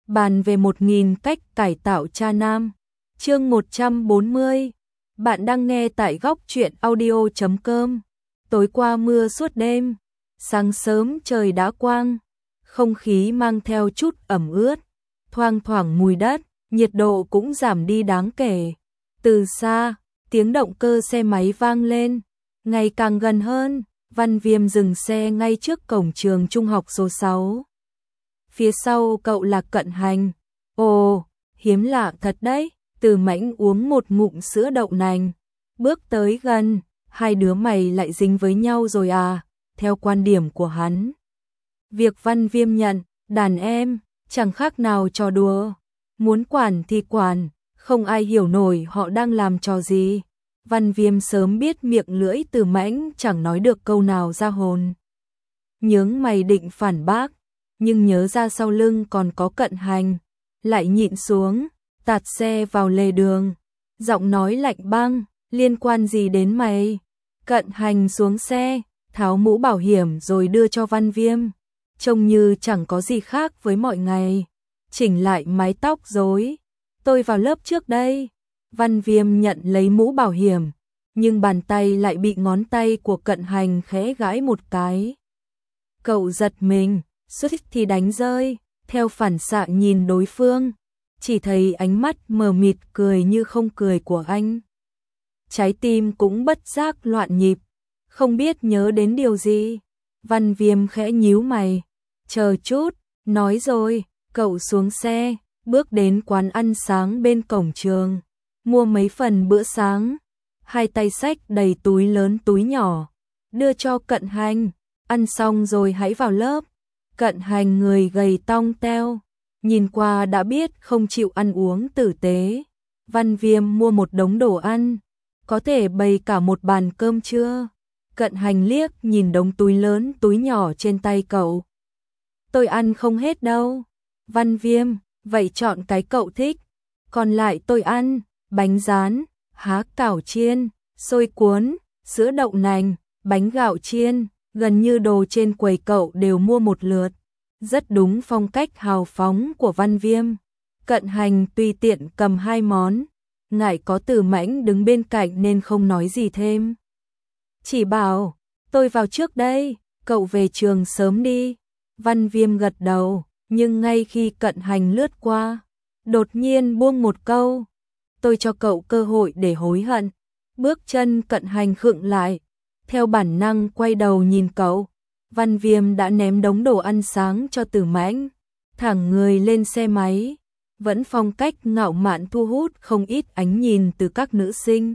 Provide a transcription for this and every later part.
bàn về 1000 cách cải tạo cha nam. Chương 140. Bạn đang nghe tại góc truyện audio.com. Tối qua mưa suốt đêm, sáng sớm trời đã quang, không khí mang theo chút ẩm ướt, thoang thoảng mùi đất, nhiệt độ cũng giảm đi đáng kể. Từ xa, tiếng động cơ xe máy vang lên, ngày càng gần hơn. Văn Viêm dừng xe ngay trước cổng trường trung học số 6. Phía sau cậu là Cận Hành. Ồ, hiếm lạ thật đấy. Từ Mãnh uống một ngụm sữa đậu nành, bước tới gần. Hai đứa mày lại dính với nhau rồi à? Theo quan điểm của hắn, việc Văn Viêm nhận đàn em chẳng khác nào trò đùa, muốn quản thì quản, không ai hiểu nổi họ đang làm trò gì. Văn Viêm sớm biết miệng lưỡi Từ Mãnh chẳng nói được câu nào ra hồn. Nhướng mày định phản bác, nhưng nhớ ra sau lưng còn có Cận Hành, lại nhịn xuống, tạt xe vào lề đường. Giọng nói lạnh băng, liên quan gì đến mày? Cận Hành xuống xe, tháo mũ bảo hiểm rồi đưa cho Văn Viêm, trông như chẳng có gì khác với mọi ngày. Chỉnh lại mái tóc rối, tôi vào lớp trước đây. Văn Viêm nhận lấy mũ bảo hiểm, nhưng bàn tay lại bị ngón tay của Cận Hành khẽ gãi một cái. Cậu giật mình, suýt thì đánh rơi, theo phản xạ nhìn đối phương, chỉ thấy ánh mắt mờ mịt cười như không cười của anh. Trái tim cũng bất giác loạn nhịp, không biết nhớ đến điều gì. Văn Viêm khẽ nhíu mày, chờ chút, nói rồi. Cậu xuống xe, bước đến quán ăn sáng bên cổng trường, mua mấy phần bữa sáng, hai tay xách đầy túi lớn túi nhỏ, đưa cho Cận Hành. Ăn xong rồi hãy vào lớp. Cận Hành người gầy tong teo, nhìn qua đã biết không chịu ăn uống tử tế. Văn Viêm mua một đống đồ ăn, có thể bày cả một bàn cơm trưa. Cận Hành liếc nhìn đống túi lớn túi nhỏ trên tay cậu. Tôi ăn không hết đâu. Văn Viêm, vậy chọn cái cậu thích, còn lại tôi ăn. Bánh rán, há cảo chiên, xôi cuốn, sữa đậu nành, bánh gạo chiên, gần như đồ trên quầy cậu đều mua một lượt. Rất đúng phong cách hào phóng của Văn Viêm. Cận Hành tùy tiện cầm hai món, ngại có Từ Mãnh đứng bên cạnh nên không nói gì thêm. Chỉ bảo, tôi vào trước đây, cậu về trường sớm đi. Văn Viêm gật đầu, nhưng ngay khi Cận Hành lướt qua, đột nhiên buông một câu. Tôi cho cậu cơ hội để hối hận. Bước chân Cận Hành khựng lại, theo bản năng quay đầu nhìn cậu. Văn Viêm đã ném đống đồ ăn sáng cho Từ Mãnh, thẳng người lên xe máy, vẫn phong cách ngạo mạn thu hút không ít ánh nhìn từ các nữ sinh.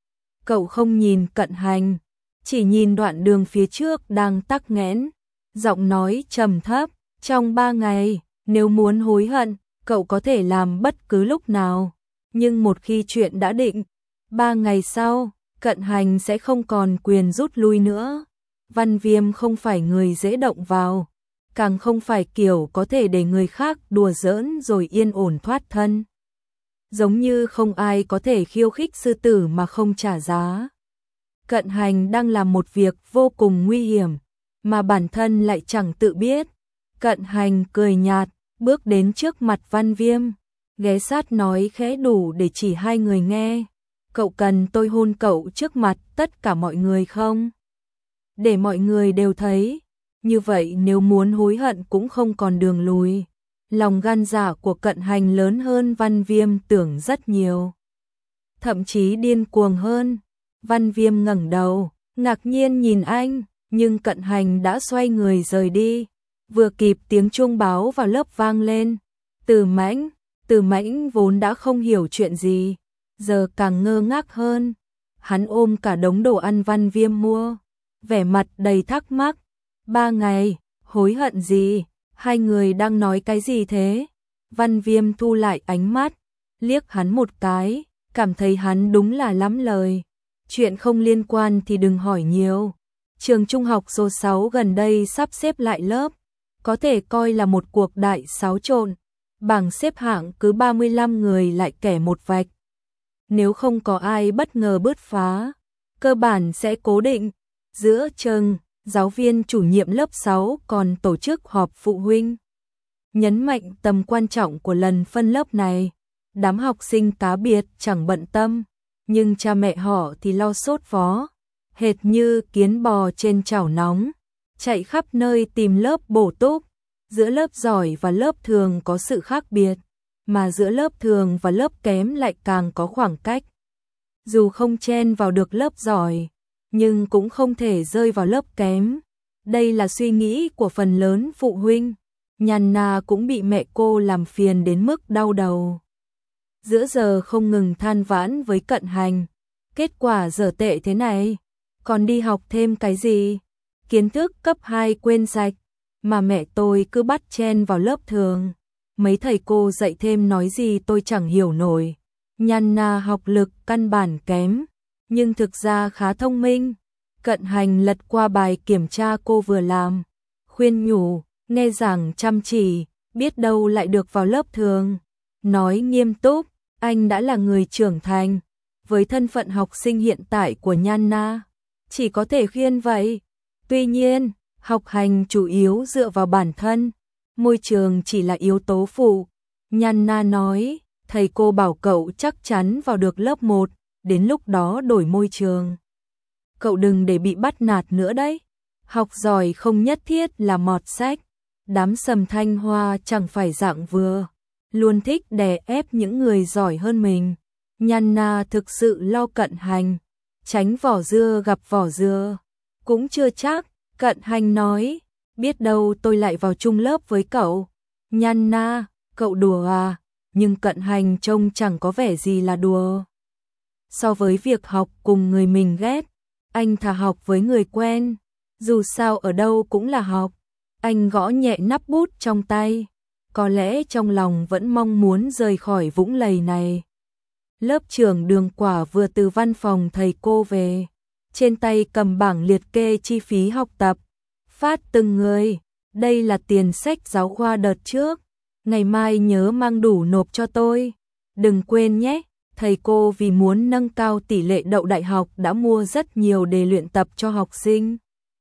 Cậu không nhìn Cận Hành, chỉ nhìn đoạn đường phía trước đang tắc nghẽn, giọng nói trầm thấp, trong 3 ngày, nếu muốn hối hận, cậu có thể làm bất cứ lúc nào. Nhưng một khi chuyện đã định, 3 ngày sau, Cận Hành sẽ không còn quyền rút lui nữa. Văn Viêm không phải người dễ động vào, càng không phải kiểu có thể để người khác đùa giỡn rồi yên ổn thoát thân. Giống như không ai có thể khiêu khích sư tử mà không trả giá. Cận Hành đang làm một việc vô cùng nguy hiểm, mà bản thân lại chẳng tự biết. Cận Hành cười nhạt, bước đến trước mặt Văn Viêm, ghé sát nói khẽ đủ để chỉ hai người nghe. Cậu cần tôi hôn cậu trước mặt tất cả mọi người không? Để mọi người đều thấy. Như vậy nếu muốn hối hận cũng không còn đường lùi. Lòng gan dạ của Cận Hành lớn hơn Văn Viêm tưởng rất nhiều. Thậm chí điên cuồng hơn. Văn Viêm ngẩng đầu, ngạc nhiên nhìn anh, nhưng Cận Hành đã xoay người rời đi. Vừa kịp tiếng chuông báo vào lớp vang lên. Từ Mãnh vốn đã không hiểu chuyện gì, giờ càng ngơ ngác hơn. Hắn ôm cả đống đồ ăn Văn Viêm mua, vẻ mặt đầy thắc mắc. 3 ngày, hối hận gì? Hai người đang nói cái gì thế? Văn Viêm thu lại ánh mắt, liếc hắn một cái, cảm thấy hắn đúng là lắm lời. Chuyện không liên quan thì đừng hỏi nhiều. Trường trung học số 6 gần đây sắp xếp lại lớp, có thể coi là một cuộc đại xáo trộn. Bảng xếp hạng cứ 35 người lại kẻ một vạch. Nếu không có ai bất ngờ bứt phá, cơ bản sẽ cố định. Giữa chừng, giáo viên chủ nhiệm lớp 6 còn tổ chức họp phụ huynh. nhấn mạnh tầm quan trọng của lần phân lớp này. Đám học sinh cá biệt chẳng bận tâm, nhưng cha mẹ họ thì lo sốt vó, hệt như kiến bò trên chảo nóng, chạy khắp nơi tìm lớp bổ túc. Giữa lớp giỏi và lớp thường có sự khác biệt, mà giữa lớp thường và lớp kém lại càng có khoảng cách. Dù không chen vào được lớp giỏi, nhưng cũng không thể rơi vào lớp kém. Đây là suy nghĩ của phần lớn phụ huynh. Nhanna cũng bị mẹ cô làm phiền đến mức đau đầu. Giữa giờ không ngừng than vãn với Cận Hành. Kết quả dở tệ thế này, còn đi học thêm cái gì? Kiến thức cấp 2 quên sạch, mà mẹ tôi cứ bắt chen vào lớp thường. Mấy thầy cô dạy thêm nói gì tôi chẳng hiểu nổi. Nhanna học lực căn bản kém, nhưng thực ra khá thông minh. Cận Hành lật qua bài kiểm tra cô vừa làm, khuyên nhủ, nghe giảng chăm chỉ, biết đâu lại được vào lớp thường. Nói nghiêm túc, anh đã là người trưởng thành, với thân phận học sinh hiện tại của Nhanna, chỉ có thể khuyên vậy. Tuy nhiên, học hành chủ yếu dựa vào bản thân, môi trường chỉ là yếu tố phụ. Nhanna nói, thầy cô bảo cậu chắc chắn vào được lớp 1, đến lúc đó đổi môi trường. Cậu đừng để bị bắt nạt nữa đấy. Học giỏi không nhất thiết là mọt sách. Đám Sầm Thanh Hoa chẳng phải dạng vừa, luôn thích đè ép những người giỏi hơn mình. Nhanna thực sự lo Cận Hành, tránh vỏ dưa gặp vỏ dưa. Cũng chưa chắc. Cận Hành nói, biết đâu tôi lại vào chung lớp với cậu. Nhanna, cậu đùa à? Nhưng Cận Hành trông chẳng có vẻ gì là đùa. So với việc học cùng người mình ghét, anh thà học với người quen, dù sao ở đâu cũng là học. Anh gõ nhẹ nắp bút trong tay, có lẽ trong lòng vẫn mong muốn rời khỏi vũng lầy này. Lớp trưởng Đường Quả vừa từ văn phòng thầy cô về, trên tay cầm bảng liệt kê chi phí học tập, phát từng người, đây là tiền sách giáo khoa đợt trước, ngày mai nhớ mang đủ nộp cho tôi. Đừng quên nhé, thầy cô vì muốn nâng cao tỷ lệ đậu đại học đã mua rất nhiều đề luyện tập cho học sinh.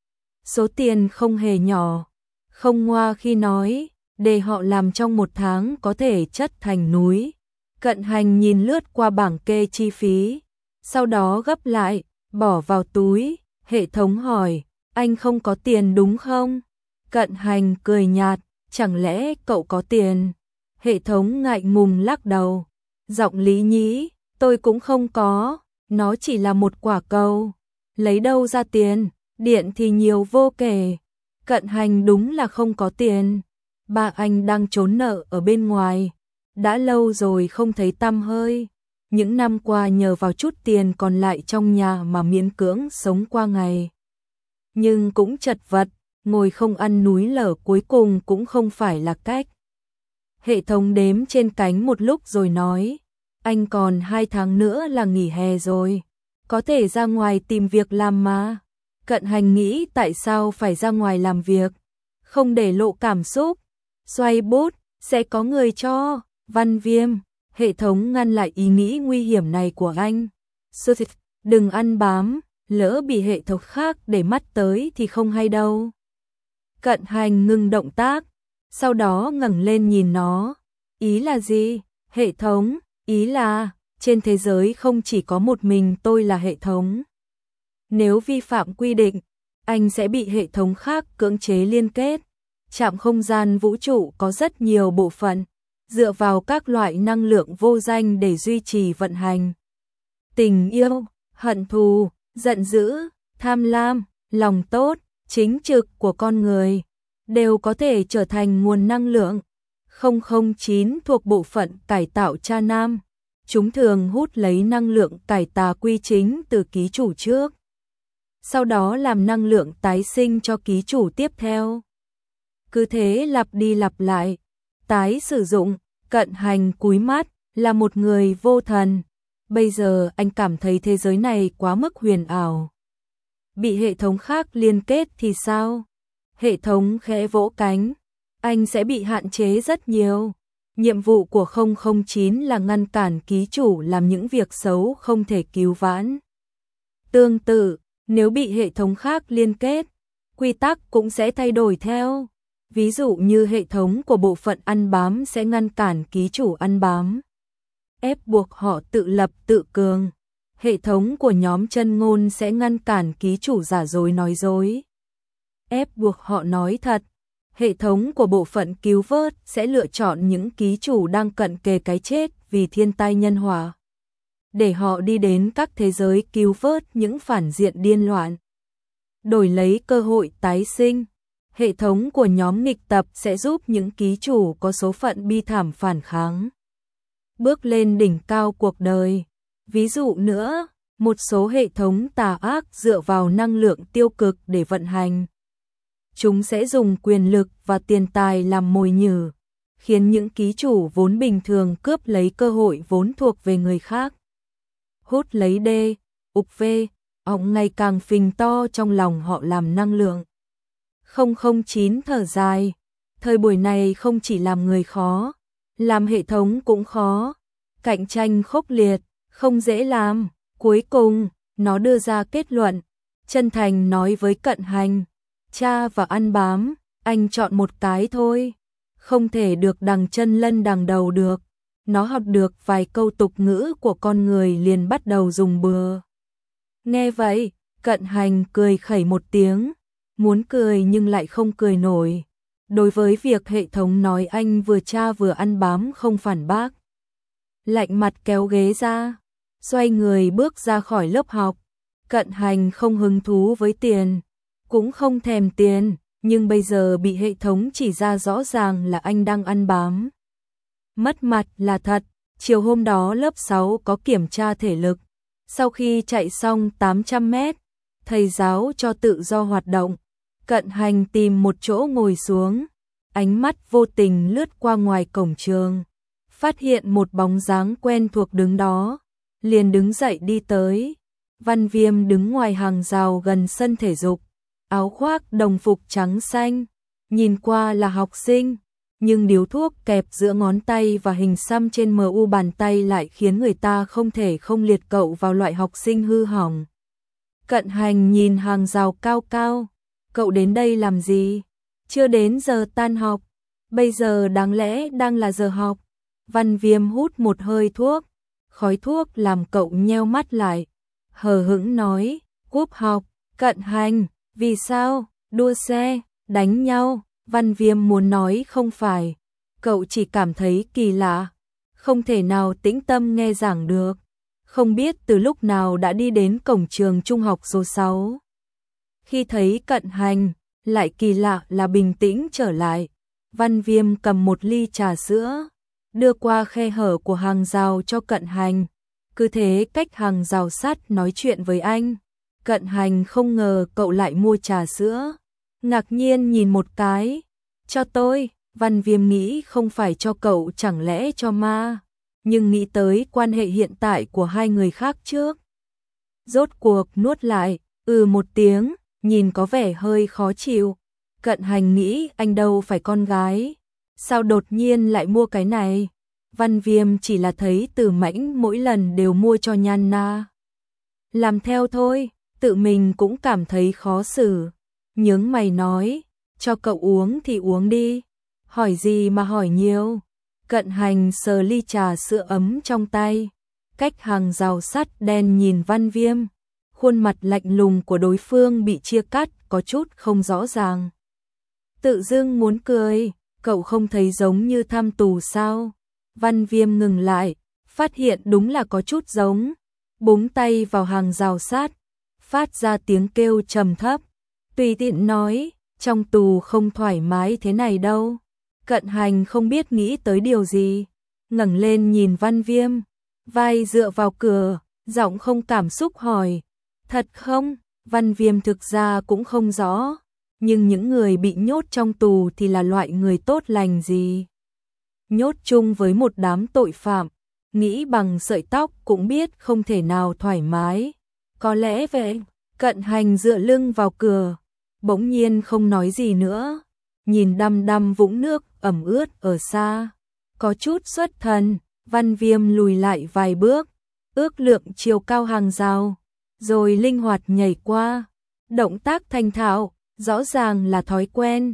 Số tiền không hề nhỏ, không ngoa khi nói, đề họ làm trong 1 tháng có thể chất thành núi. Cận Hành nhìn lướt qua bảng kê chi phí, sau đó gấp lại, bỏ vào túi. Hệ thống hỏi, anh không có tiền đúng không? Cận Hành cười nhạt, chẳng lẽ cậu có tiền? Hệ thống ngại ngùng lắc đầu, giọng lý nhí, tôi cũng không có, nó chỉ là một quả cầu, lấy đâu ra tiền, điện thì nhiều vô kể. Cận Hành đúng là không có tiền, ba anh đang trốn nợ ở bên ngoài, đã lâu rồi không thấy tăm hơi. Những năm qua nhờ vào chút tiền còn lại trong nhà mà miễn cưỡng sống qua ngày. Nhưng cũng chật vật, ngồi không ăn núi lở cuối cùng cũng không phải là cách. Hệ thống đếm trên cánh một lúc rồi nói, anh còn 2 tháng nữa là nghỉ hè rồi, có thể ra ngoài tìm việc làm mà. Cận Hành nghĩ tại sao phải ra ngoài làm việc, không để lộ cảm xúc, xoay bút, sẽ có người cho. Văn Viêm, hệ thống ngăn lại ý nghĩ nguy hiểm này của anh. Đừng ăn bám, lỡ bị hệ thống khác để mắt tới thì không hay đâu. Cận Hành ngừng động tác, sau đó ngẩng lên nhìn nó. Ý là gì? Hệ thống, ý là, trên thế giới không chỉ có một mình tôi là hệ thống. Nếu vi phạm quy định, anh sẽ bị hệ thống khác cưỡng chế liên kết. Trạm không gian vũ trụ có rất nhiều bộ phận, dựa vào các loại năng lượng vô danh để duy trì vận hành. Tình yêu, hận thù, giận dữ, tham lam, lòng tốt, chính trực của con người đều có thể trở thành nguồn năng lượng. 009 thuộc bộ phận cải tạo cha nam. Chúng thường hút lấy năng lượng cải tà quy chính từ ký chủ trước, sau đó làm năng lượng tái sinh cho ký chủ tiếp theo. Cứ thế lặp đi lặp lại, tái sử dụng. Cận Hành cúi mắt, là một người vô thần. Bây giờ anh cảm thấy thế giới này quá mức huyền ảo. Bị hệ thống khác liên kết thì sao? Hệ thống khẽ vỗ cánh, anh sẽ bị hạn chế rất nhiều. Nhiệm vụ của 009 là ngăn cản ký chủ làm những việc xấu không thể cứu vãn. Tương tự, nếu bị hệ thống khác liên kết, quy tắc cũng sẽ thay đổi theo. Ví dụ như hệ thống của bộ phận ăn bám sẽ ngăn cản ký chủ ăn bám, ép buộc họ tự lập tự cường. Hệ thống của nhóm chân ngôn sẽ ngăn cản ký chủ giả dối nói dối, ép buộc họ nói thật. Hệ thống của bộ phận cứu vớt sẽ lựa chọn những ký chủ đang cận kề cái chết vì thiên tai nhân họa, để họ đi đến các thế giới cứu vớt những phản diện điên loạn, đổi lấy cơ hội tái sinh. Hệ thống của nhóm nghịch tập sẽ giúp những ký chủ có số phận bi thảm phản kháng, bước lên đỉnh cao cuộc đời. Ví dụ nữa, một số hệ thống tà ác dựa vào năng lượng tiêu cực để vận hành. Chúng sẽ dùng quyền lực và tiền tài làm mồi nhử, khiến những ký chủ vốn bình thường cướp lấy cơ hội vốn thuộc về người khác. Hút lấy đê, ục vê, ọng ngày càng phình to trong lòng họ làm năng lượng. 009 thở dài, thời buổi này không chỉ làm người khó, làm hệ thống cũng khó, cạnh tranh khốc liệt, không dễ làm. Cuối cùng, nó đưa ra kết luận, chân thành nói với Cận Hành, cha và ăn bám, anh chọn một cái thôi, không thể được đằng chân lân đằng đầu được. Nó học được vài câu tục ngữ của con người liền bắt đầu dùng bừa. Nghe vậy, Cận Hành cười khẩy một tiếng, muốn cười nhưng lại không cười nổi. Đối với việc hệ thống nói anh vừa cha vừa ăn bám không phản bác. Lạnh mặt kéo ghế ra, xoay người bước ra khỏi lớp học. Cận Hành không hứng thú với tiền, cũng không thèm tiền, nhưng bây giờ bị hệ thống chỉ ra rõ ràng là anh đang ăn bám. Mất mặt là thật. Chiều hôm đó lớp 6 có kiểm tra thể lực. Sau khi chạy xong 800 mét, thầy giáo cho tự do hoạt động. Cận Hành tìm một chỗ ngồi xuống, ánh mắt vô tình lướt qua ngoài cổng trường, phát hiện một bóng dáng quen thuộc đứng đó, liền đứng dậy đi tới. Văn Viêm đứng ngoài hàng rào gần sân thể dục, áo khoác đồng phục trắng xanh, nhìn qua là học sinh, nhưng điếu thuốc kẹp giữa ngón tay và hình xăm trên mu bàn tay lại khiến người ta không thể không liệt cậu vào loại học sinh hư hỏng. Cận Hành nhìn hàng rào cao cao, cậu đến đây làm gì? Chưa đến giờ tan học, bây giờ đáng lẽ đang là giờ học. Văn Viêm hút một hơi thuốc, khói thuốc làm cậu nheo mắt lại, hờ hững nói, cúp học. Cận Hành, vì sao? Đua xe, đánh nhau. Văn Viêm muốn nói không phải, cậu chỉ cảm thấy kỳ lạ, không thể nào tĩnh tâm nghe giảng được, không biết từ lúc nào đã đi đến cổng trường trung học số 6. Khi thấy Cận Hành, lại kỳ lạ là bình tĩnh trở lại. Văn Viêm cầm một ly trà sữa, đưa qua khe hở của hàng rào cho Cận Hành, cứ thế cách hàng rào sắt nói chuyện với anh. Cận Hành không ngờ cậu lại mua trà sữa, ngạc nhiên nhìn một cái. Cho tôi. Văn Viêm nghĩ không phải cho cậu chẳng lẽ cho ma, nhưng nghĩ tới quan hệ hiện tại của hai người khác trước. Rốt cuộc nuốt lại, một tiếng, nhìn có vẻ hơi khó chịu. Cận Hành nghĩ anh đâu phải con gái, sao đột nhiên lại mua cái này. Văn Viêm chỉ là thấy Từ Mãnh mỗi lần đều mua cho Nhan Na. Làm theo thôi, tự mình cũng cảm thấy khó xử. Nhướng mày nói, cho cậu uống thì uống đi, hỏi gì mà hỏi nhiều. Cận Hành sờ ly trà sữa ấm trong tay, cách hàng rào sắt đen nhìn Văn Viêm, khuôn mặt lạnh lùng của đối phương bị chia cắt có chút không rõ ràng. Tự dưng muốn cười, cậu không thấy giống như tham tù sao? Văn Viêm ngừng lại, phát hiện đúng là có chút giống, búng tay vào hàng rào sắt, phát ra tiếng kêu trầm thấp, tùy tiện nói, trong tù không thoải mái thế này đâu. Cận Hành không biết nghĩ tới điều gì, ngẩng lên nhìn Văn Viêm, vai dựa vào cửa, giọng không cảm xúc hỏi, thật không? Văn Viêm thực ra cũng không rõ, nhưng những người bị nhốt trong tù thì là loại người tốt lành gì? Nhốt chung với một đám tội phạm, nghĩ bằng sợi tóc cũng biết không thể nào thoải mái. Có lẽ vậy. Cận Hành dựa lưng vào cửa, bỗng nhiên không nói gì nữa, nhìn đăm đăm vũng nước ẩm ướt ở xa, có chút xuất thần. Văn Viêm lùi lại vài bước, ước lượng chiều cao hàng rào, rồi linh hoạt nhảy qua, động tác thành thạo, rõ ràng là thói quen.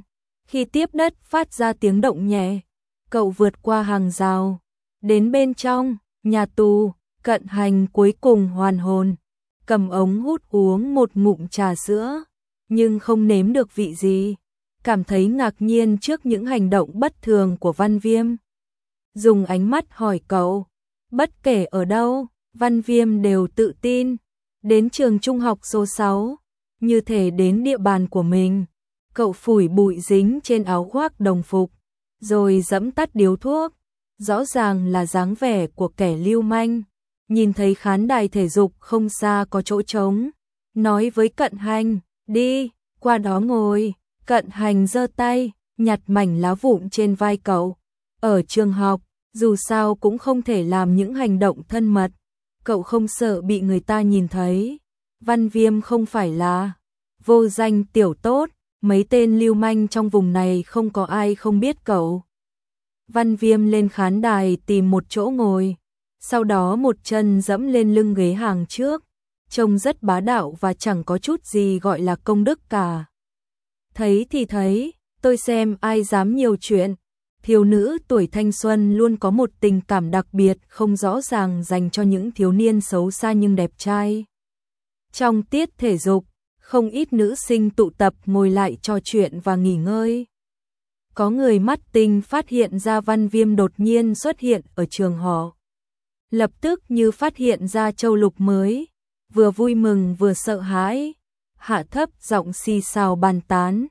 Khi tiếp đất phát ra tiếng động nhẹ, cậu vượt qua hàng rào, đến bên trong nhà tù. Cận Hành cuối cùng hoàn hồn, cầm ống hút uống một ngụm trà sữa, nhưng không nếm được vị gì, cảm thấy ngạc nhiên trước những hành động bất thường của Văn Viêm. Dùng ánh mắt hỏi cậu, bất kể ở đâu, Văn Viêm đều tự tin, đến trường trung học số 6, như thể đến địa bàn của mình. Cậu phủi bụi dính trên áo khoác đồng phục, rồi giẫm tắt điếu thuốc, rõ ràng là dáng vẻ của kẻ lưu manh. Nhìn thấy khán đài thể dục không xa có chỗ trống, nói với Cận Hành, đi, qua đó ngồi. Cận Hành giơ tay, nhặt mảnh lá vụn trên vai cậu. Ở trường học, dù sao cũng không thể làm những hành động thân mật, cậu không sợ bị người ta nhìn thấy. Văn Viêm không phải là vô danh tiểu tốt, mấy tên lưu manh trong vùng này không có ai không biết cậu. Văn Viêm lên khán đài tìm một chỗ ngồi, sau đó một chân dẫm lên lưng ghế hàng trước, trông rất bá đạo và chẳng có chút gì gọi là công đức cả. Thấy thì thấy, tôi xem ai dám nhiều chuyện. Thiếu nữ tuổi thanh xuân luôn có một tình cảm đặc biệt không rõ ràng dành cho những thiếu niên xấu xa nhưng đẹp trai. Trong tiết thể dục, không ít nữ sinh tụ tập ngồi lại trò chuyện và nghỉ ngơi. Có người mắt tinh phát hiện ra Văn Viêm đột nhiên xuất hiện ở trường họ. Lập tức như phát hiện ra châu lục mới, vừa vui mừng vừa sợ hãi, hạ thấp giọng xì xào bàn tán.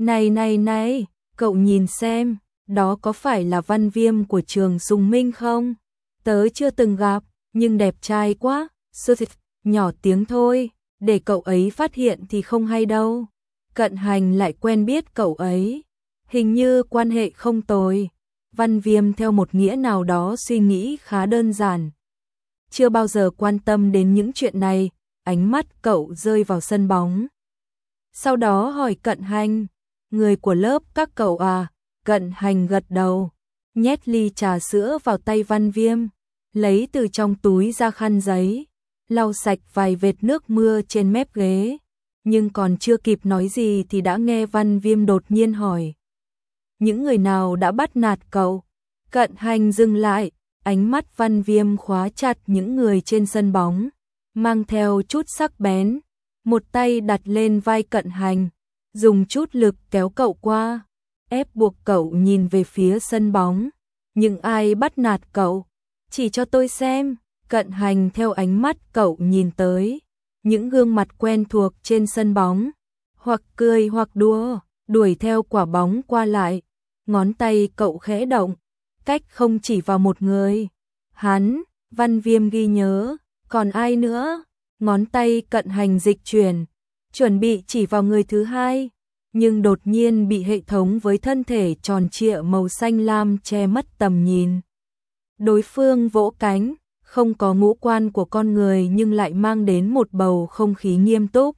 Này, cậu nhìn xem, đó có phải là Văn Viêm của trường Sùng Minh không? Tớ chưa từng gặp, nhưng đẹp trai quá. Nhỏ tiếng thôi, để cậu ấy phát hiện thì không hay đâu. Cận Hành lại quen biết cậu ấy, hình như quan hệ không tồi. Văn Viêm theo một nghĩa nào đó suy nghĩ khá đơn giản, chưa bao giờ quan tâm đến những chuyện này. Ánh mắt cậu rơi vào sân bóng, sau đó hỏi Cận Hành, người của lớp các cậu à? Cận Hành gật đầu, nhét ly trà sữa vào tay Văn Viêm, lấy từ trong túi ra khăn giấy, lau sạch vài vệt nước mưa trên mép ghế. Nhưng còn chưa kịp nói gì thì đã nghe Văn Viêm đột nhiên hỏi, những người nào đã bắt nạt cậu? Cận Hành dừng lại, ánh mắt Văn Viêm khóa chặt những người trên sân bóng, mang theo chút sắc bén, một tay đặt lên vai Cận Hành, dùng chút lực kéo cậu qua, ép buộc cậu nhìn về phía sân bóng. Nhưng ai bắt nạt cậu? Chỉ cho tôi xem. Cận Hành theo ánh mắt cậu nhìn tới những gương mặt quen thuộc trên sân bóng, hoặc cười hoặc đùa, đuổi theo quả bóng qua lại. Ngón tay cậu khẽ động, cách không chỉ vào một người. Hắn. Văn Viêm ghi nhớ, còn ai nữa? Ngón tay Cận Hành dịch chuyển, chuẩn bị chỉ vào người thứ hai, nhưng đột nhiên bị hệ thống với thân thể tròn trịa màu xanh lam che mất tầm nhìn. Đối phương vỗ cánh, không có ngũ quan của con người nhưng lại mang đến một bầu không khí nghiêm túc.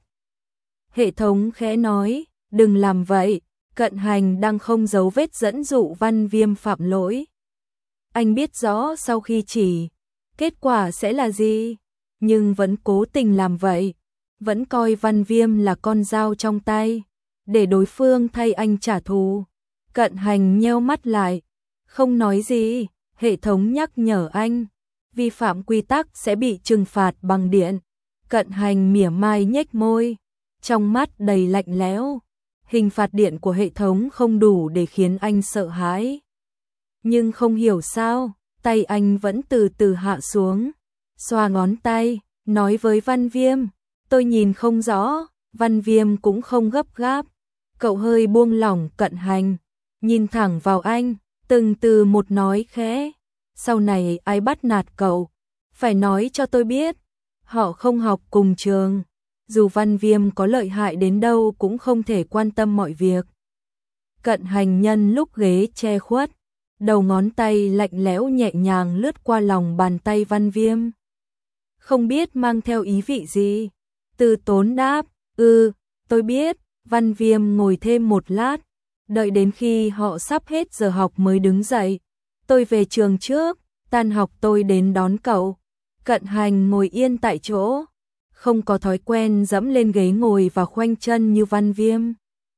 Hệ thống khẽ nói, đừng làm vậy. Cận Hành đang không giấu vết dẫn dụ Văn Viêm phạm lỗi. Anh biết rõ sau khi chỉ, kết quả sẽ là gì, nhưng vẫn cố tình làm vậy, vẫn coi Văn Viêm là con dao trong tay, để đối phương thay anh trả thù. Cận Hành nheo mắt lại, không nói gì. Hệ thống nhắc nhở anh, vi phạm quy tắc sẽ bị trừng phạt bằng điện. Cận Hành mỉa mai nhếch môi, trong mắt đầy lạnh lẽo. Hình phạt điện của hệ thống không đủ để khiến anh sợ hãi. Nhưng không hiểu sao, tay anh vẫn từ từ hạ xuống, xoa ngón tay, nói với Văn Viêm, tôi nhìn không rõ. Văn Viêm cũng không gấp gáp, cậu hơi buông lỏng Cận Hành, nhìn thẳng vào anh, từng từ một nói khẽ, sau này ai bắt nạt cậu, phải nói cho tôi biết. Họ không học cùng trường, dù Văn Viêm có lợi hại đến đâu cũng không thể quan tâm mọi việc. Cận Hành nhân lúc ghế che khuất, đầu ngón tay lạnh lẽo nhẹ nhàng lướt qua lòng bàn tay Văn Viêm, không biết mang theo ý vị gì. Từ tốn đáp, tôi biết. Văn Viêm ngồi thêm một lát, đợi đến khi họ sắp hết giờ học mới đứng dậy. Tôi về trường trước, tan học tôi đến đón cậu. Cận Hành ngồi yên tại chỗ, không có thói quen dẫm lên ghế ngồi và khoanh chân như Văn Viêm.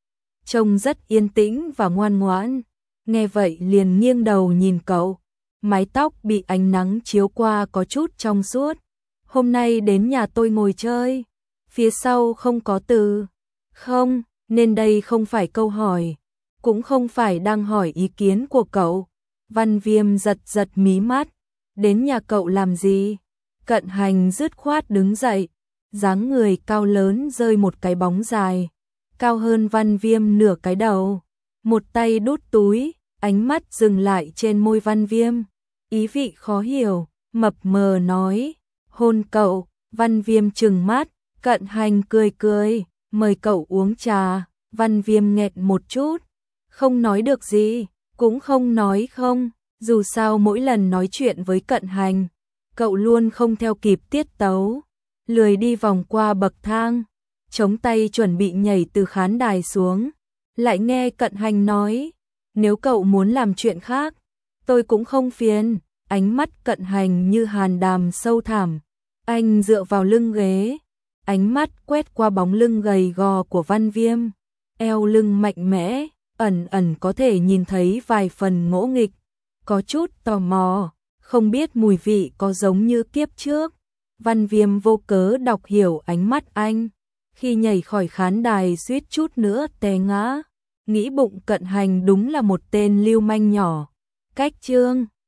trông rất yên tĩnh và ngoan ngoãn. Nghe vậy liền nghiêng đầu nhìn cậu, mái tóc bị ánh nắng chiếu qua có chút trong suốt. Hôm nay đến nhà tôi ngồi chơi. Phía sau không có từ không, nên đây không phải câu hỏi, cũng không phải đang hỏi ý kiến của cậu. Văn Viêm giật giật mí mắt, đến nhà cậu làm gì? Cận Hành dứt khoát đứng dậy, dáng người cao lớn rơi một cái bóng dài, cao hơn Văn Viêm nửa cái đầu. Một tay đút túi, ánh mắt dừng lại trên môi Văn Viêm, ý vị khó hiểu, mập mờ nói, hôn cậu. Văn Viêm trừng mắt, Cận Hành cười cười, mời cậu uống trà. Văn Viêm nghẹn một chút, không nói được gì, cũng không nói không, dù sao mỗi lần nói chuyện với Cận Hành, cậu luôn không theo kịp tiết tấu, lười đi vòng qua bậc thang, chống tay chuẩn bị nhảy từ khán đài xuống, lại nghe Cận Hành nói, nếu cậu muốn làm chuyện khác, tôi cũng không phiền. Ánh mắt Cận Hành như hàn đàm sâu thẳm, anh dựa vào lưng ghế, ánh mắt quét qua bóng lưng gầy gò của Văn Viêm, eo lưng mạnh mẽ, ẩn ẩn có thể nhìn thấy vài phần ngỗ nghịch, có chút tò mò, không biết mùi vị có giống như kiếp trước. Văn Viêm vô cớ đọc hiểu ánh mắt anh, khi nhảy khỏi khán đài suýt chút nữa té ngã, nghĩ bụng Cận Hành đúng là một tên lưu manh nhỏ. Cách chương